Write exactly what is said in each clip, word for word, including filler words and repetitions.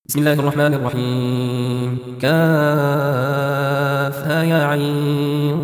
بسم الله الرحمن الرحيم. كافها يا عين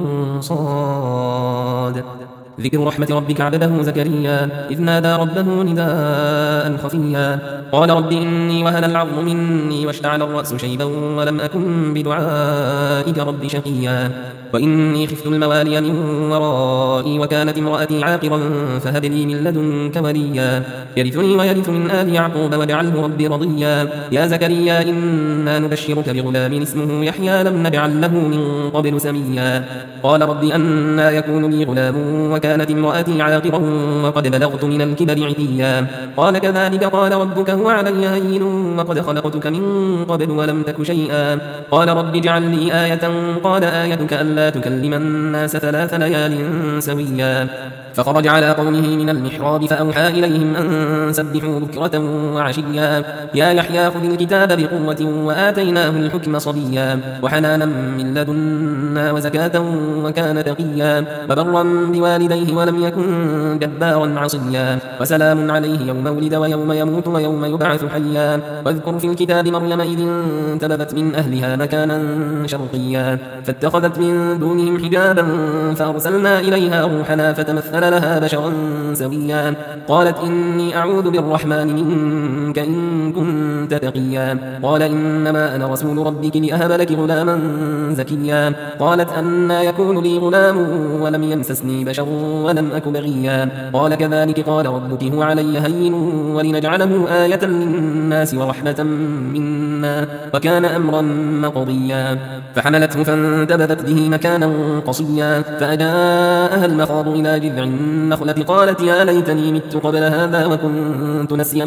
صاد. ذكر رحمة ربك عبده زكريا إذ نادى ربه نداء خفيا قال رب إني وهن العظم مني واشتعل الرأس شيبا ولم أكن بدعائك رب شقيا وإني خفت الموالي من ورائي وكانت امرأتي عاقرا فهب لي من لدنك وليا يرثني ويرث من آل يعقوب واجعله ربي رضيا يا زكريا إنا نبشرك بغلام اسمه يحيى لم نجعل له من قبل سميا قال رب أنى يكون لي غلام وكانت امرأتي عاقرا وقد بلغت من الكبر عتيا قال كذلك قال ربك هو علي هين وقد خلقتك من قبل ولم تك شيئا قال رب اجعل لي آية قال آيتك ألا تكلم الناس ثلاث ليال سويا فخرج على قومه من المحراب فأوحى إليهم أن سبحوا بكرة وعشيا يا يحيى خذ الكتاب بقوة وآتيناه الحكم صبيا وحنانا من لدنا وزكاة وكان تقيا وبرا بوالديه ولم يكن جبارا عصيا وسلام عليه يوم ولد ويوم يموت ويوم يبعث حيا واذكر في الكتاب مريم إذ انتبذت من أهلها مكانا شرقيا فاتخذت من دونهم حجابا فأرسلنا إليها روحنا فتمثل لها بشرا سويا قالت إني أعوذ بالرحمن منك إن كنت تقيا قال إنما أنا رسول ربك لأهب لك غلاما زكيا قالت أنى يكون لي غلام ولم يمسسني بشر ولم أك بغيا قال كذلك قال ربك هو علي هين ولنجعله آية للناس ورحمة منا وكان أمرا مقضيا فحملته فانتبذت به مكانا قصيا فأجاءها المخاض إلى جذع النخلة قالت يا ليتني مت قبل هذا وكنت نسيا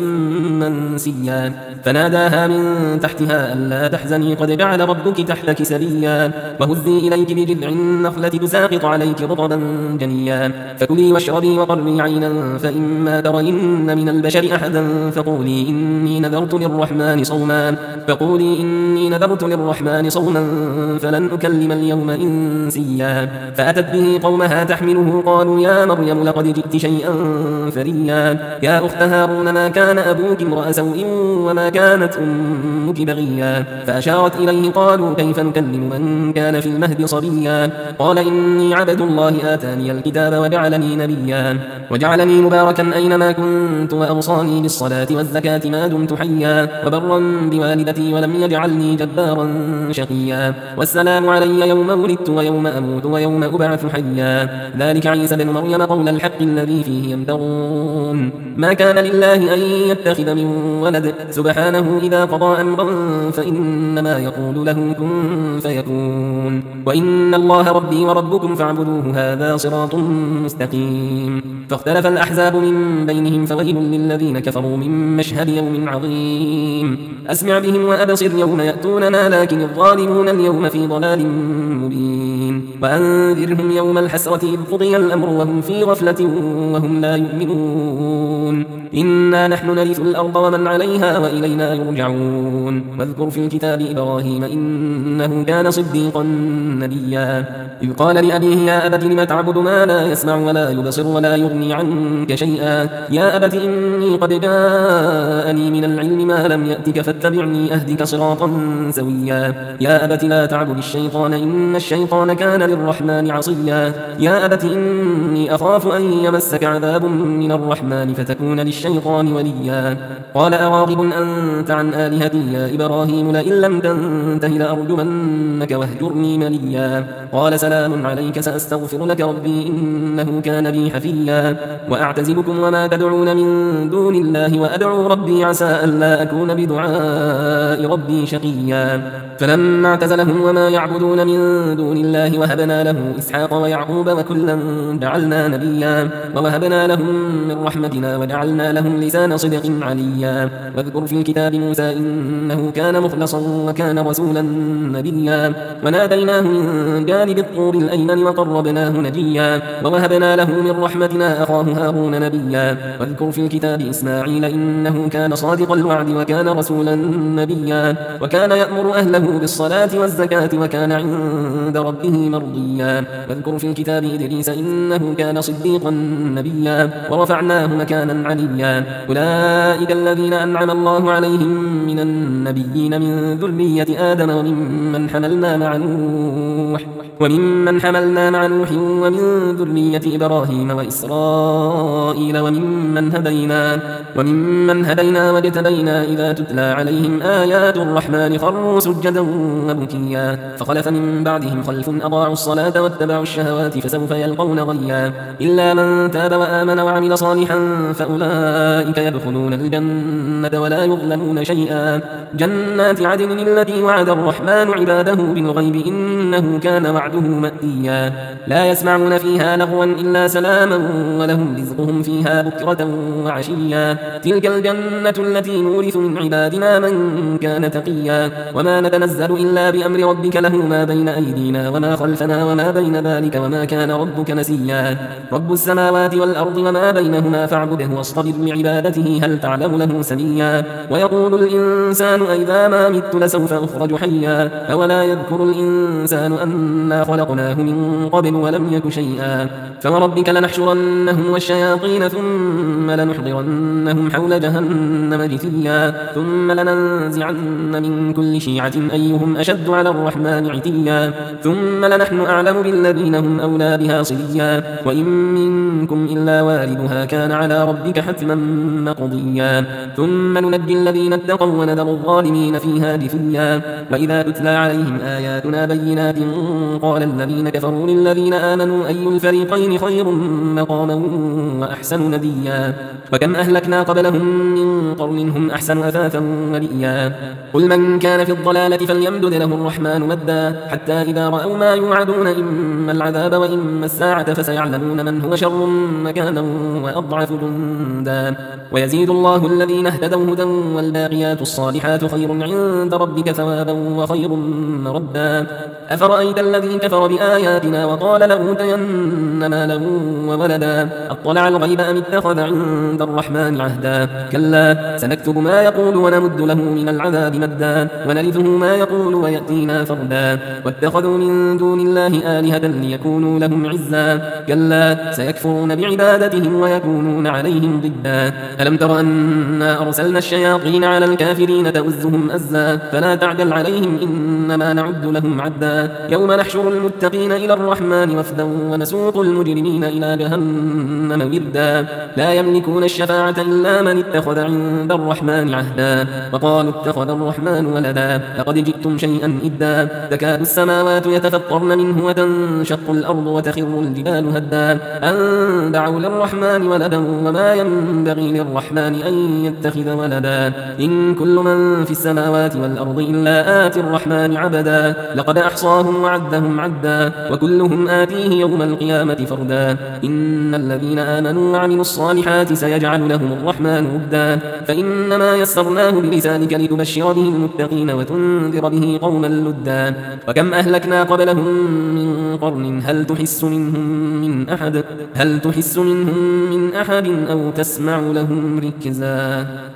منسيا فناداها من تحتها ألا تحزني قد جعل ربك تحتك سريا وهزي إليك بجذع النخلة تساقط عليك رطبا جنيا فكلي واشربي وقري عينا فإما ترين من البشر أحدا فقولي إني نذرت للرحمن صوما فقولي إني نذرت للرحمن صوما فلن أكلم اليوم إنسيا فأتت به قومها تحمله قالوا يا مريم لقد جئت شيئا فريا يا أخت هارون ما كان أبوك امرأ سوء وما كانت أمك بغيا فأشارت إليه قالوا كيف نكلم من كان في المهد صبيا قال إني عبد الله آتاني الكتاب وجعلني نبيا وجعلني مباركا أينما كنت وأوصاني بالصلاة والزكاة ما دمت حيا وبرا بوالدتي ولم يجعلني جبارا شقيا والسلام علي يوم ولدت ويوم أموت ويوم أبعث حيا ذلك عيسى بن مريم قول الحق الذي فيه يمترون ما كان لله أن يتخذ من ولد سبحانه إذا قضى أمرا فإنما يقول له كن فيكون وإن الله ربي وربكم فاعبدوه هذا صراط مستقيم فاختلف الأحزاب من بينهم فويل للذين كفروا من مشهد يوم عظيم أسمع بهم وأبصر يوم يأتوننا لكن الظالمون اليوم في ضلال مبين وأنذرهم يوم الحسرة إذ قضي الأمر وهم في غفلة وهم لا يؤمنون إنا نحن نرث الأرض ومن عليها وإلينا يرجعون واذكر في الكتاب إبراهيم إنه كان صديقا نبيا إذ قال لأبيه يا أبت لم تعبد ما لا يسمع ولا يبصر ولا يغني عنك شيئا يا أبت إني قد جاءني من العلم ما لم يأتك فاتبعني أهدك صراطا سويا يا أبت لا تعبد الشيطان إن الشيطان كان للرحمن عصيا يا أبت إني أخاف أن يمسك عذاب من الرحمن فتكون للشيطان وليا قال أراغب أنت عن آلهتي يا إبراهيم لئن لم تنته لأرجمنك واهجرني مليا قال سلام عليك سأستغفر لك ربي إنه كان بي حفيا وأعتزلكم وما تدعون من دون الله وأدعو ربي عسى ألا أكون بدعاء ربي شقيا فلما اعتزلهم وما يعبدون من دون الله وهبنا له إسحاق ويعقوب وكلا جعلنا نبيا ووهبنا لهم من رحمتنا وجعلنا لهم لسان صدق عليا واذكر في الكتاب موسى إنه كان مخلصا وكان رسولا نبيا وناديناه من جانب الطور الأيمن وقربناه نجيا ووهبنا له من رحمتنا أخاه هارون نبيا واذكر في الكتاب إسماعيل إنه كان صادق الوعد وكان رسولا نبيا وكان يأمر أهله بالصلاة والزكاة وكان عند ربه مرضيا واذكر في الكتاب إدريس إنه كان صديقا نبيا ورفعناه مكانا عليا الديان أولئك الذين أنعم الله عليهم من النبيين من ذرية آدم وممن حملنا مع نوح وممن حملنا مع نوح ومن ذرية إبراهيم وإسرائيل وممن هدينا وممن هدينا واجتبينا إذا تتلى عليهم آيات الرحمن خروا سجدا وبكيا فخلف من بعدهم خلف أضاعوا الصلاة واتبعوا الشهوات فسوف يلقون غيا إلا من تاب وآمن وعمل صالحا فأولئك يدخلون الجنة ولا يظلمون شيئا جنات عدن التي وعد الرحمن عباده بالغيب إنه كان وعده مأتيا لا يسمعون فيها لغوا إلا سلاما ولهم رزقهم فيها بكرة وعشيا تلك الجنة التي نورث من عبادنا من كان تقيا وما نتنزل إلا بأمر ربك له ما بين أيدينا وما خلفنا وما بين ذلك وما كان ربك نسيا رب السماوات والأرض وما بينهما فاعبده واصطبر لعبادته هل تعلم له سميا ويقول الإنسان أئذا ما مت لسوف أخرج حيا أولا يذكر الإنسان أنا خلقناه من قبل ولم يك شيئا فوربك لنحشرنهم والشياطين ثم لنحضرنهم حول جهنم جثيا ثم لننزعن من كل شيعة أيهم أشد على الرحمن عتيا ثم لنحن أعلم بالذين هم أولى بها صليا وإن منكم إلا واردها كان على ربك حتما مقضيا ثم ننجي الذين اتقوا ونذر الظالمين فيها جثيا وإذا تتلى عليهم آياتنا بينات قال الذين كفروا للذين آمنوا أي الفريقين خير مقاما وأحسن نديا وكم أهلكنا قبلهم من قرن هم أحسن أثاثا ورئيا قل من كان في الضلالة فليمدد له الرحمن مدا حتى إذا رأوا ما يوعدون إما العذاب وإما الساعة فسيعلمون من هو شر مكانا وأضعف جندا ويزيد الله الذين اهتدوا هدى والباقيات الصالحات خير عند ربك ثوابا وخير مردا أفرأيت الذي كفر بآياتنا وقال لأوتين مالا وولدا أطلع الغيب أم اتخذ عند الرحمن عهدا كلا سنكتب ما يقول ونمد له من العذاب مدا ونرثه ما يقول ويأتينا فردا واتخذوا من دون الله آلهة ليكونوا لهم عزا كلا سيكفرون بعبادتهم ويكونون عليهم ضدا ألم تر أنا أرسلنا الشياطين على الكافرين تؤزهم أزا فلا تعجل عليهم إنما نعد لهم عدا يوم نحشر المتقين إلى الرحمن وفدا ونسوق المجرمين إلى جهنم وردا لا يملكون الشفاعة إلا من اتخذ عند الرحمن عهدا وقالوا اتخذ الرحمن ولدا لقد جئتم شيئا إدا تكاد السماوات يتفطرن منه وتنشق الأرض وتخر الجبال هدا أن دعوا للرحمن ولدا وما ينبغي للرحمن أن يتخذ ولدا إن كل من في السماوات والأرض إلا آتي الرحمن عبدا لقد أحصاهم وعدهم عدا وكلهم آتيه يوم القيامة فردا إن الذين آمنوا وعملوا الصالحات سيجعل لهم الرحمن ودا فإنما يسرناه بلسانك لتبشر به المتقين وتنذر به قوما لدا وكم أهلكنا قبلهم من قرن هل تحس منهم من أحد هل تحس منهم من أحد أو تسمع لهم ركزا